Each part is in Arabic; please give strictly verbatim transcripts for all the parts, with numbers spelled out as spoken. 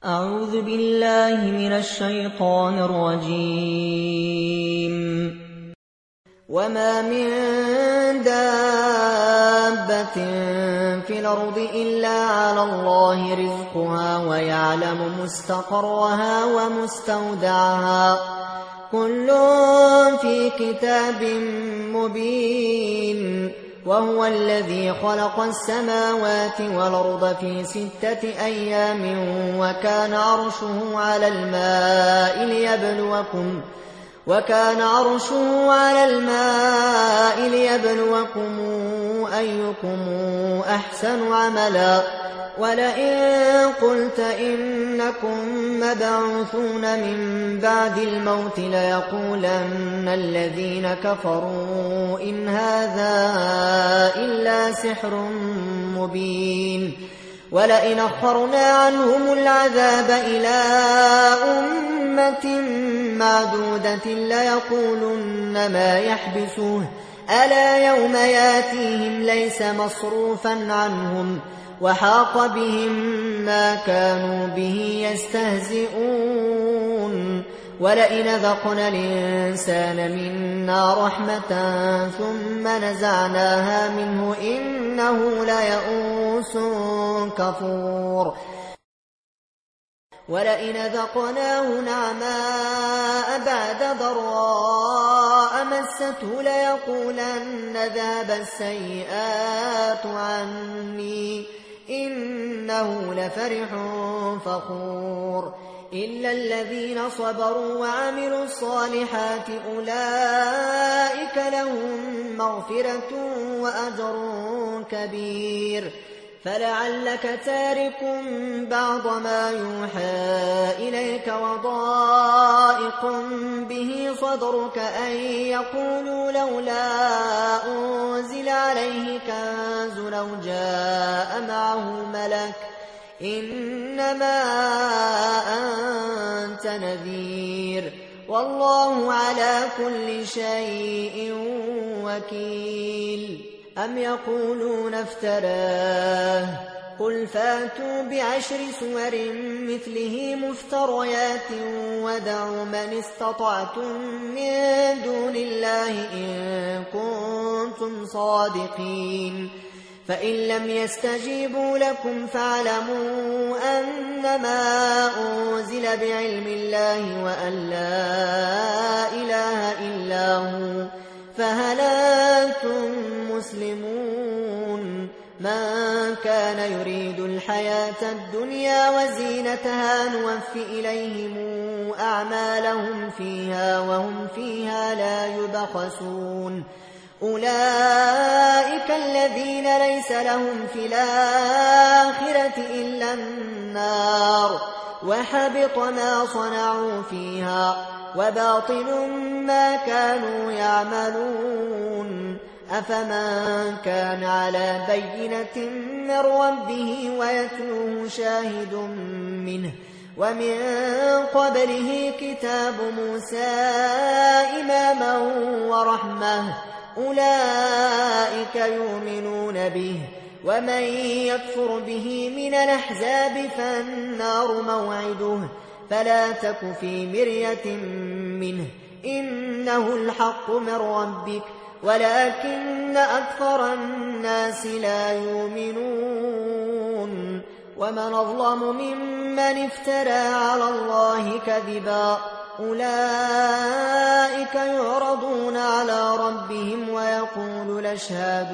أعوذ بالله من الشيطان الرجيم. وما من دابة في الأرض إلا على الله رزقها ويعلم مستقرها ومستودعها كل في كتاب مبين. وهو الذي خلق السماوات والأرض في ستة أيام وكان عرشه على الماء ليبلوكم وكان عرشه على الماء ليبلوكم أيكم أحسن عملا. ولئن قلت إنكم مبعوثون من بعد الموت ليقولن الذين كفروا إن هذا إلا سحر مبين. ولئن أخرنا عنهم العذاب إلى أمة معدودة ليقولن ما يحبسوه ألا يوم ياتيهم ليس مصروفا عنهم وحاق بهم ما كانوا به يستهزئون. ولئن ذقنا الإنسان منا رحمة ثم نزعناها منه إنه ليئوس كفور. ولئن ذقناه نعماء بعد ضراء مسته ليقولن ذهب السيئات عني إنه لفرح فخور. إلا الذين صبروا وعملوا الصالحات أولئك لهم مغفرة وأجر كبير. فلعلك تارك بعض ما يوحى إليك وضائق به صدرك أن يقولوا لولا أنزل عليه كنز لو جاء معه ملك إنما أنت نذير والله على كل شيء وكيل. أم يقولون افتراه قل فاتوا بعشر سور مثله مفتريات ودعوا من استطعتم من دون الله إن كنتم صادقين. فإن لم يستجيبوا لكم فاعلموا أنما أنزل بعلم الله وأن لا إله إلا هو فهل أنتم مسلمون. من كان يريد الحياة الدنيا وزينتها نوفي إليهم أعمالهم فيها وهم فيها لا يبخسون. أولئك الذين ليس لهم في الآخرة إلا النار وحبط ما صنعوا فيها وباطل ما كانوا يعملون. أفمن كان على بينة من ربه ويتلوه شاهد منه ومن قبله كتاب موسى إماما ورحمة أولئك يؤمنون به. ومن يكفر به من الأحزاب فالنار موعده فلا تك في مرية منه إنه الحق من ربك ولكن أكثر الناس لا يؤمنون. ومن أظلم ممن افترى على الله كذبا أولئك يعرضون على ربهم ويقول الأشهاد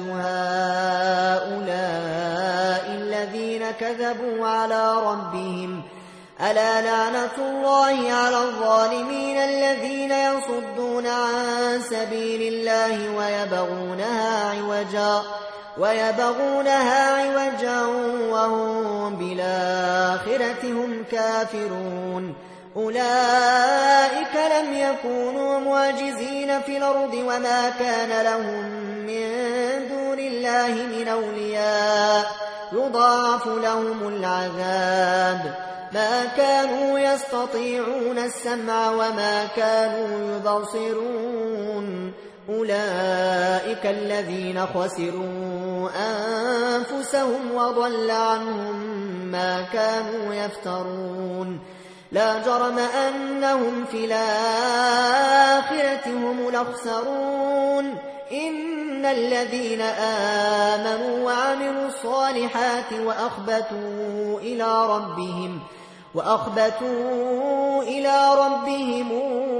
هؤلاء الذين كذبوا على ربهم ألا لعنة الله على الظالمين الذين يصدون عن سبيل الله ويبغونها عوجا ويبغونها عوجا وهم بالآخرة هم كافرون. أولئك لم يكونوا معجزين في الأرض وما كان لهم من دون الله من أولياء يضاعف لهم العذاب ما كانوا يستطيعون السمع وما كانوا يبصرون. أولئك الذين خسروا أنفسهم وضل عنهم ما كانوا يفترون لا جرم أنهم في الآخرة هم الأخسرون إن الذين آمنوا وعملوا الصالحات وأخبتوا إلى ربهم وأخبتوا إلى ربهم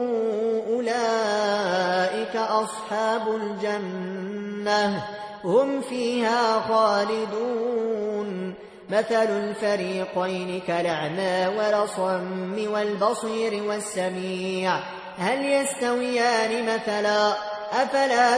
أولئك أصحاب الجنة هم فيها خالدون مثل الفريقين كالأعمى والأصم والبصير والسميع هل يستويان مثلا أفلا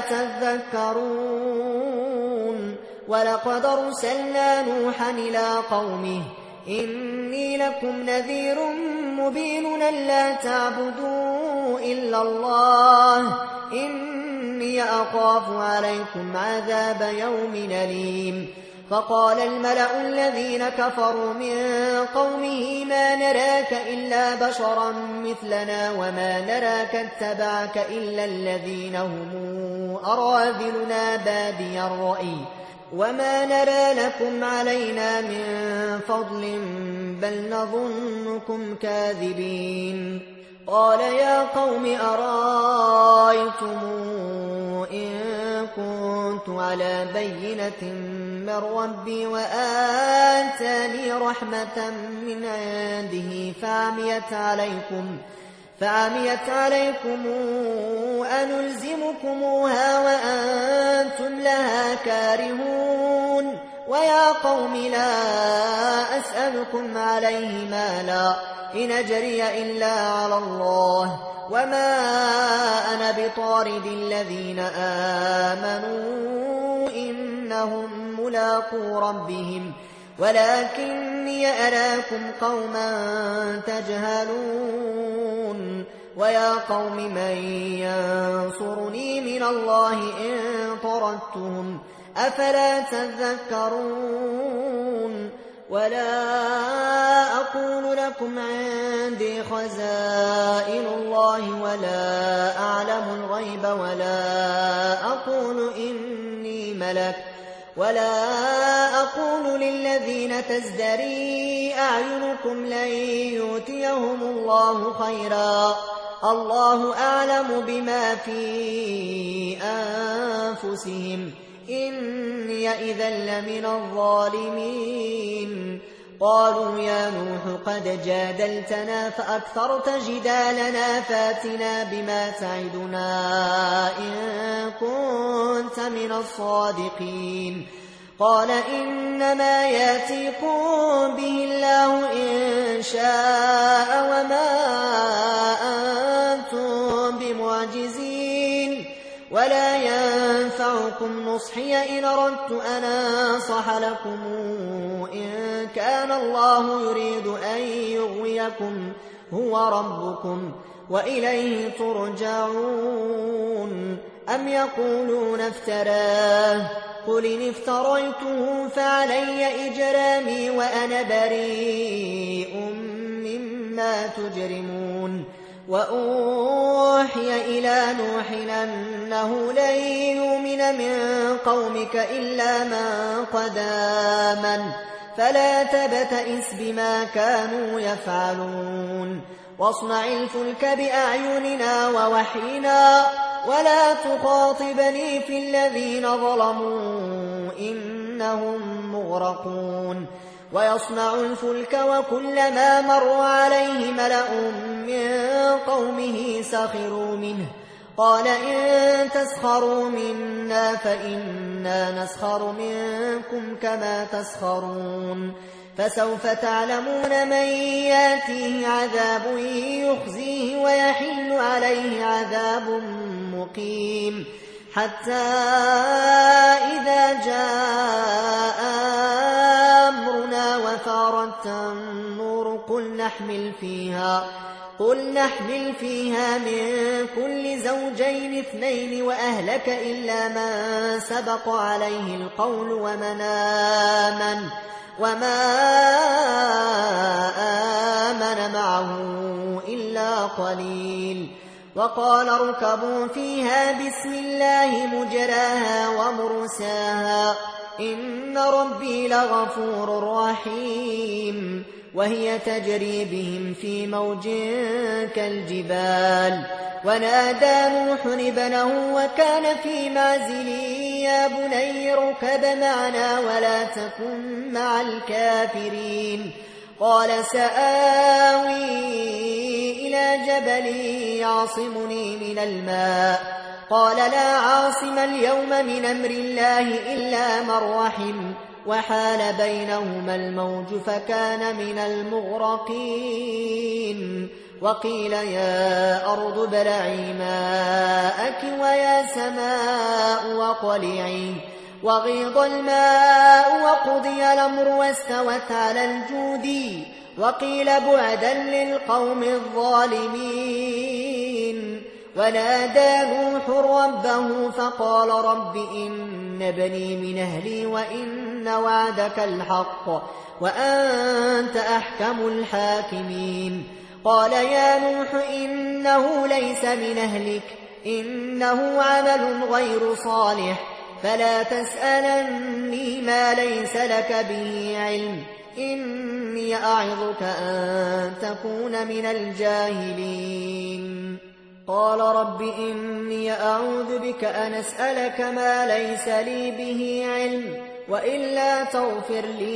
تذكرون ولقد أرسلنا نوحا إلى قومه إني لكم نذير مبين ألا تعبدوا إلا الله إني أخاف عليكم عذاب يوم أليم فقال الملأ الذين كفروا من قومه ما نراك إلا بشرا مثلنا وما نراك اتبعك إلا الذين هم أراذلنا بادي الرأي وما نرى لكم علينا من فضل بل نظنكم كاذبين قال يا قوم أرأيتم إن كنت على بينة من ربي وآتاني رحمة من عنده فعميت عليكم فعميت عليكم أنلزمكموها وأنتم لها كارهون ويا قوم لا أسألكم عليه مالا إن أجري إلا على الله وما أنا بطارد الذين آمنوا إنهم ملاقو ربهم ولكني أراكم قوما تجهلون ويا قوم من ينصرني من الله إن طردتهم أفلا تذكرون ولا أقول لكم عندي خزائن الله ولا أعلم الغيب ولا أقول إني ملك ولا أقول للذين تزدري أعينكم لن يؤتيهم الله خيرا الله أعلم بما في أنفسهم إني إذا لمن الظالمين قالوا يا نوح قد جادلتنا فأكثرت جدالنا فاتنا بما تعدنا إن كنت من الصادقين قال إنما ياتيكم به الله إن شاء وما أنتم بمعجزين ولا ينفعكم نصحي إن أردت أن أنصح لكم إن كان الله يريد أن يغويكم هو ربكم وإليه ترجعون أم يقولون افتراه قل إن افتريته فعلي إجرامي وأنا بريء مما تجرمون وأوحي إلى نوح أنه لن يؤمن من قومك إلا من قد آمن فلا تبتئس بما كانوا يفعلون واصنع الفلك بأعيننا ووحينا ولا تخاطبني في الذين ظلموا إنهم مغرقون ويصنع الفلك وكلما مر عليه ملأ من قومه سخروا منه قال إن تسخروا منا فإنا نسخر منكم كما تسخرون فسوف تعلمون من ياتيه عذاب يخزيه ويحل عليه عذاب مقيم حتى إذا جاء أمرنا وفارت النور قل نحمل فيها قل نحمل فيها من كل زوجين اثنين وأهلك إلا من سبق عليه القول ومن آمن وما آمن معه إلا قليل وقال اركبوا فيها بسم الله مجراها ومرساها إن ربي لغفور رحيم. وهي تجري بهم في موج كالجبال ونادى نوح ابنه وكان في معزل يا بني اركب معنا ولا تكن مع الكافرين. قال سآوي إلى جبل يعصمني من الماء قال لا عاصم اليوم من أمر الله إلا من رحم وحال بينهما الموج فكان من المغرقين. وقيل يا أرض ابلعي ماءك ويا سماء وقلعي وغيض الماء وقضي الأمر واستوت على الجود وقيل بعدا للقوم الظالمين. ونادى نوح ربه فقال رب إن ابني من أهلي وإن وعدك الحق وأنت أحكم الحاكمين. قال يا نوح إنه ليس من أهلك إنه عمل غير صالح فلا تسألني ما ليس لك به علم إني أعظك أن تكون من الجاهلين. قال رب إني أعوذ بك أن أسألك ما ليس لي به علم وإلا تغفر لي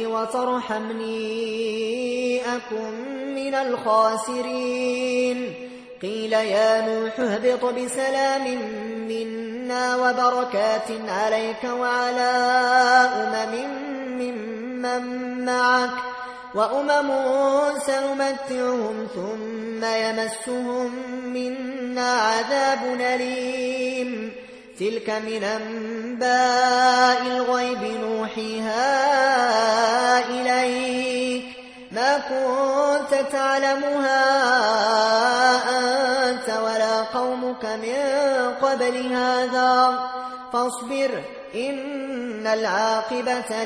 وترحمني أكن من الخاسرين. قيل يا نوح اهبط بسلام منا وبركات عليك وعلى أمم ممن معك وأمم سنمتعهم ثم يمسهم منا عذاب أليم. تلك من أنباء الغيب نوحيها إليك ما كنت تعلمها أنت ولا قومك من قبل هذا فاصبر إن العاقبة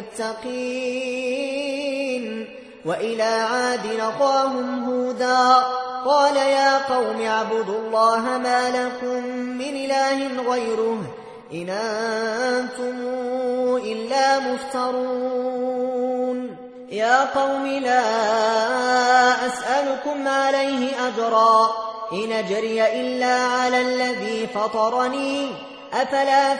للمتقين. وإلى عاد أخاهم هودا قال يا قوم اعبدوا الله ما لكم من إله غيره إن أنتم إلا مفترون. يا قوم لا أسألكم عليه أجرا إن أجري إلا على الذي فطرني أفلا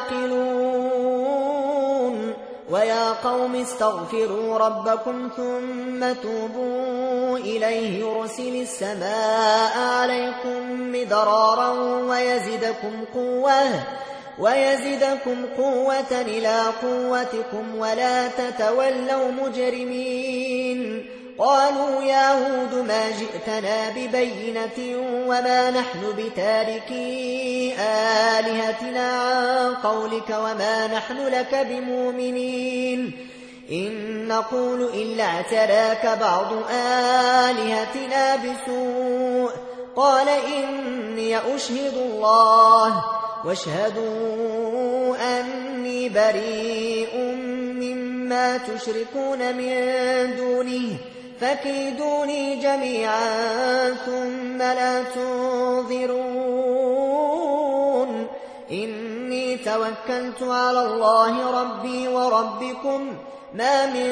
تعقلون. ويا قوم استغفروا ربكم ثم توبوا إليه يرسل السماء عليكم مدرارا ويزدكم قوة ويزدكم قوة إلى قوتكم ولا تتولوا مجرمين. قالوا يا هود ما جئتنا ببينة وما نحن بتاركي آلهتنا عن قولك وما نحن لك بمؤمنين إن نقول إلا اعتراك بعض آلهتنا بسوء. قال إني أشهد الله واشهدوا أني بريء مما تشركون من دونه فكيدوني جميعا ثم لا تنظرون. إني توكلت على الله ربي وربكم ما من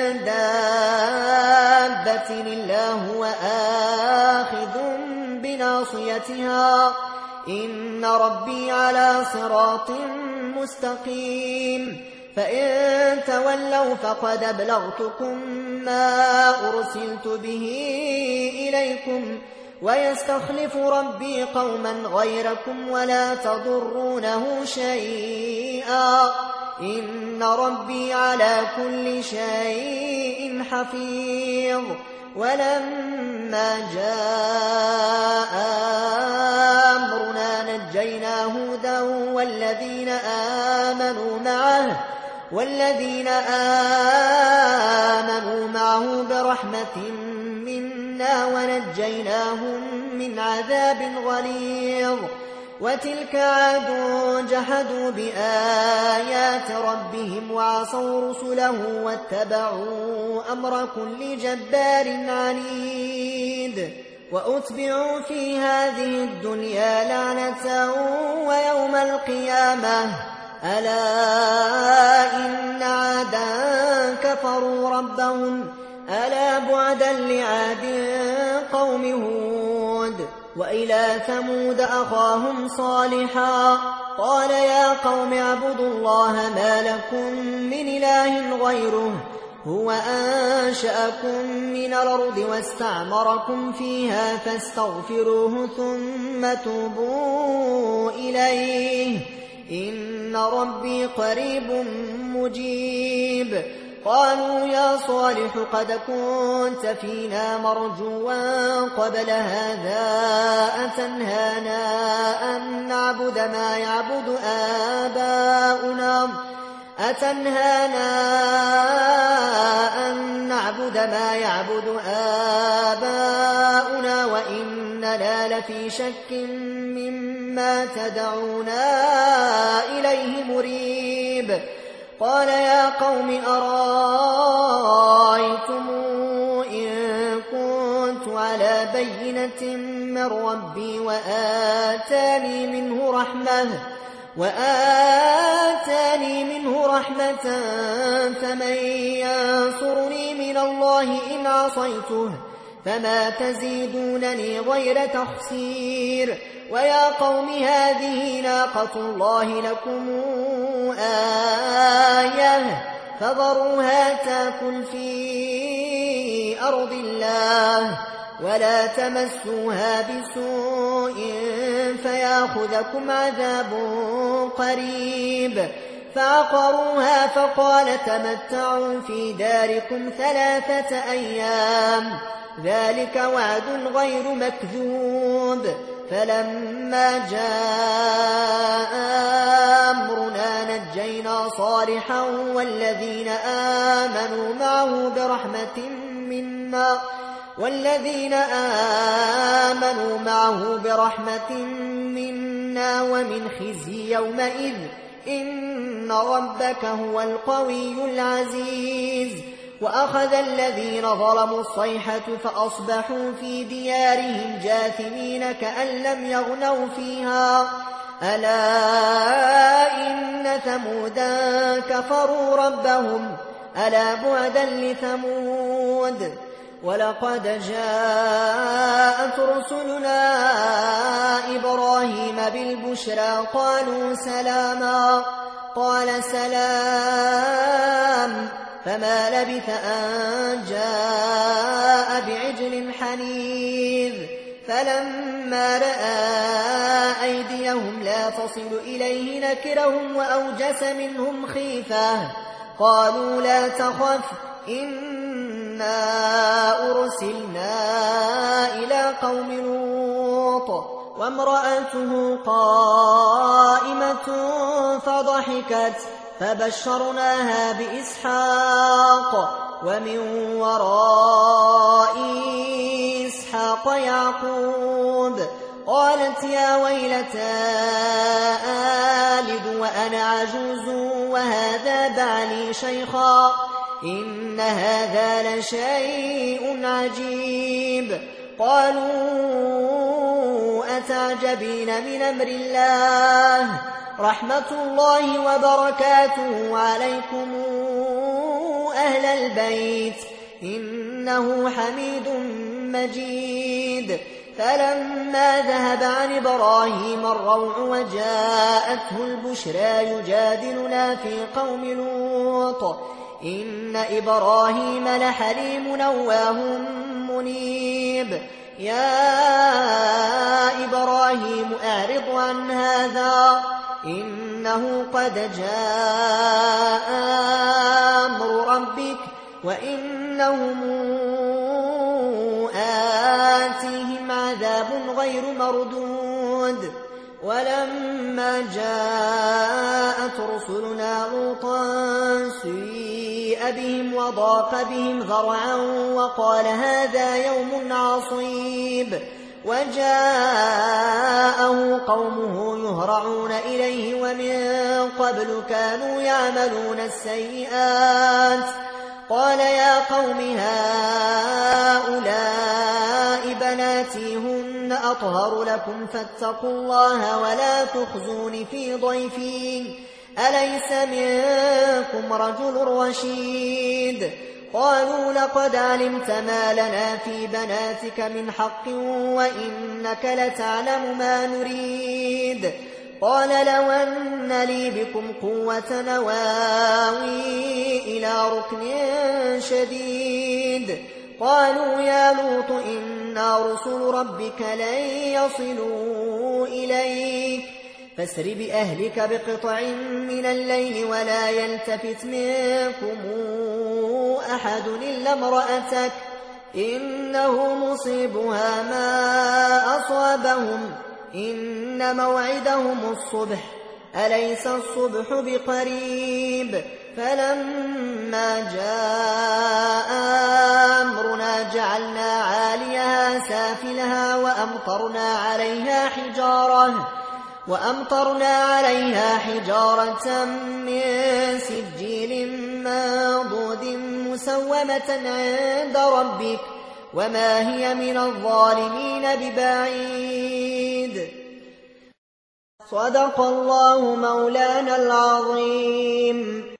دابة إلا هو آخذ بناصيتها إن ربي على صراط مستقيم. فإن تولوا فقد أبلغتكم ما أرسلت به إليكم ويستخلف ربي قوما غيركم ولا تضرونه شيئا إن ربي على كل شيء حفيظ. ولما جاء أمرنا نجينا هودا والذين آمنوا معه والذين آمنوا معه برحمة منا ونجيناهم من عذاب غليظ. وتلك عاد جحدوا بآيات ربهم وعصوا رسله واتبعوا أمر كل جبار عنيد. وأتبعوا في هذه الدنيا لعنة ويوم القيامة ألا إن عادا كفروا ربهم ألا بعدا لعاد قوم هود وإلى ثمود أخاهم صالحا قال يا قوم اعبدوا الله ما لكم من إله غيره هو أنشأكم من الأرض واستعمركم فيها فاستغفروه ثم توبوا إليه إن ربي قريب مجيب قالوا يا صالح قد كنت فينا مرجوا قبل هذا أتنهانا أن نعبد ما يعبد آباؤنا أتنهانا أن نعبد ما يعبد آباؤنا وإننا لفي شك مما تدعونا إليه مريب قال يا قوم أرأيتم إن كنت على بينة من ربي وآتاني منه رحمة وآتاني منه رحمة فمن ينصرني من الله إن عصيته فما تزيدونني غير تخسير ويا قوم هذه ناقة الله لكم آية فذروها تاكل في أرض الله ولا تمسوها بسوء فياخذكم عذاب قريب فعقروها فقال تمتعوا في داركم ثلاثة أيام ذلك وعد غير مكذوب فلما جاء أمرنا نجينا صالحا والذين آمنوا معه برحمة منا والذين آمنوا معه برحمة منا ومن خزي يومئذ إن ربك هو القوي العزيز وأخذ الذين ظلموا الصيحة فأصبحوا في ديارهم جاثمين كأن لم يغنوا فيها ألا إن ثمودا كفروا ربهم ألا بعدا لثمود ولقد جاءت رسلنا إبراهيم بالبشرى قالوا سلاما قال سلام فما لبث أن جاء بعجل حنيذ فلما رأى أيديهم لا تصل إليه نكرهم وأوجس منهم خيفة قالوا لا تخف إنا أرسلنا إلى قوم لوط وامرأته قائمة فضحكت فبشرناها بإسحاق ومن وراء إسحاق يعقوب قالت يا ويلتى آلد وأنا عجوز وهذا بعلي شيخا إن هذا لشيء عجيب قالوا أتعجبين من أمر الله رحمة الله وبركاته عليكم أهل البيت إنه حميد مجيد فلما ذهب عن إبراهيم الروع وجاءته البشرى يجادلنا في قوم لوط إن إبراهيم لحليم أواه منيب يا إبراهيم أعرض عن هذا إنه قد جاء أمر ربك وإنهم آتيهم عذاب غير مردود ولما جاءت رسلنا لوطا سيء بهم وضاق بهم ذرعا وقال هذا يوم عصيب وجاءه قومه يهرعون إليه ومن قبل كانوا يعملون السيئات قال يا قوم هؤلاء بناتي هن أطهر لكم فاتقوا الله ولا تخزون في ضيفي أليس منكم رجل رشيد؟ قالوا لقد علمت ما لنا في بناتك من حق وإنك لتعلم ما نريد. قال لو أن لي بكم قوة نواوي إلى ركن شديد. قالوا يا لوط إنا رسل ربك لن يصلوا إليك فاسر بأهلك بقطع من الليل ولا يلتفت منكم أحد إلا امرأتك إنه مصيبها ما أصابهم إن موعدهم الصبح أليس الصبح بقريب؟ فلما جاء أمرنا جعلنا عاليها سافلها وأمطرنا عليها حجارة وأمطرنا عليها حجارة من سجيل منضود مسومة عند ربك وما هي من الظالمين ببعيد. صدق الله مولانا العظيم.